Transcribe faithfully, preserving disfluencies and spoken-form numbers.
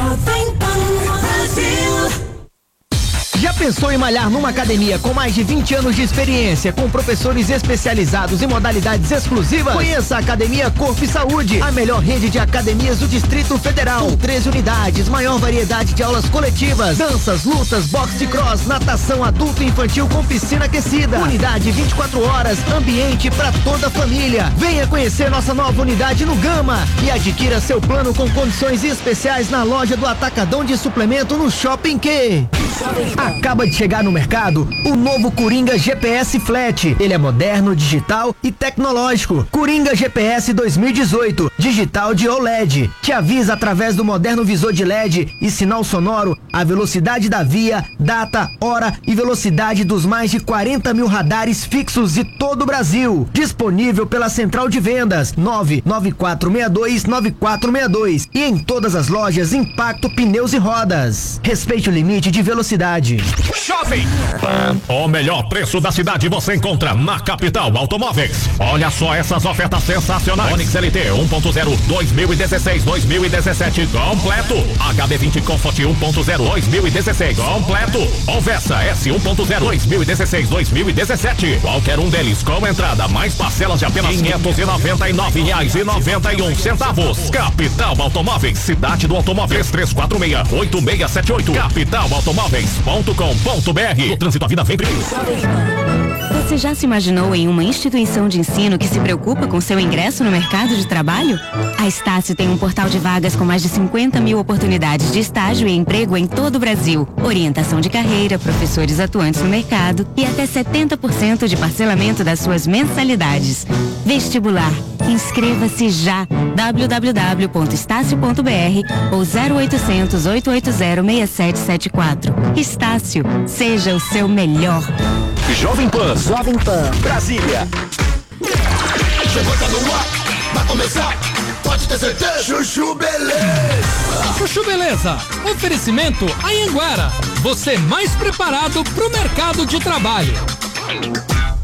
Jovem Pan Brasil. Já pensou em malhar numa academia com mais de vinte anos de experiência, com professores especializados em modalidades exclusivas? Conheça a Academia Corpo e Saúde, a melhor rede de academias do Distrito Federal. Com treze unidades, maior variedade de aulas coletivas, danças, lutas, boxe, cross, natação adulto e infantil com piscina aquecida. Unidade vinte e quatro horas, ambiente para toda a família. Venha conhecer nossa nova unidade no Gama e adquira seu plano com condições especiais na loja do Atacadão de Suplemento no Shopping Q. Acaba de chegar no mercado o novo Coringa G P S Flat. Ele é moderno, digital e tecnológico. Coringa G P S dois mil e dezoito, digital de O L E D. Te avisa através do moderno visor de L E D e sinal sonoro a velocidade da via, data, hora e velocidade dos mais de quarenta mil radares fixos de todo o Brasil. Disponível pela central de vendas nove nove quatro seis dois nove quatro seis dois e em todas as lojas Impacto Pneus e Rodas. Respeite o limite de velocidade. Jovem Pan. O melhor preço da cidade você encontra na Capital Automóveis. Olha só essas ofertas sensacionais. Onix L T um ponto zero dois mil e dezesseis dois mil e dezessete completo. H B vinte Comfort um ponto zero dois mil e dezesseis completo. Ou Versa S um ponto zero dois mil e dezesseis dois mil e dezessete. Qualquer um deles com entrada mais parcelas de apenas quinhentos e noventa e nove reais e noventa e um centavos. Capital Automóveis, cidade do automóvel. três quatro seis oito seis sete oito. capital automóveis ponto com ponto br. O trânsito, a vida vem primeiro. Você já se imaginou em uma instituição de ensino que se preocupa com seu ingresso no mercado de trabalho? A Estácio tem um portal de vagas com mais de cinquenta mil oportunidades de estágio e emprego em todo o Brasil. Orientação de carreira, professores atuantes no mercado e até setenta por cento de parcelamento das suas mensalidades. Vestibular. Inscreva-se já. w w w ponto estácio ponto b r ou zero oitocentos, oito oito zero, seis sete sete quatro. Estácio, seja o seu melhor. Jovem Pan. Jovem Pan Brasília. Chegou, tá no ar, vai começar, pode ter certeza. Chuchu Beleza. Chuchu Beleza. Oferecimento Anhanguera. Você mais preparado pro mercado de trabalho.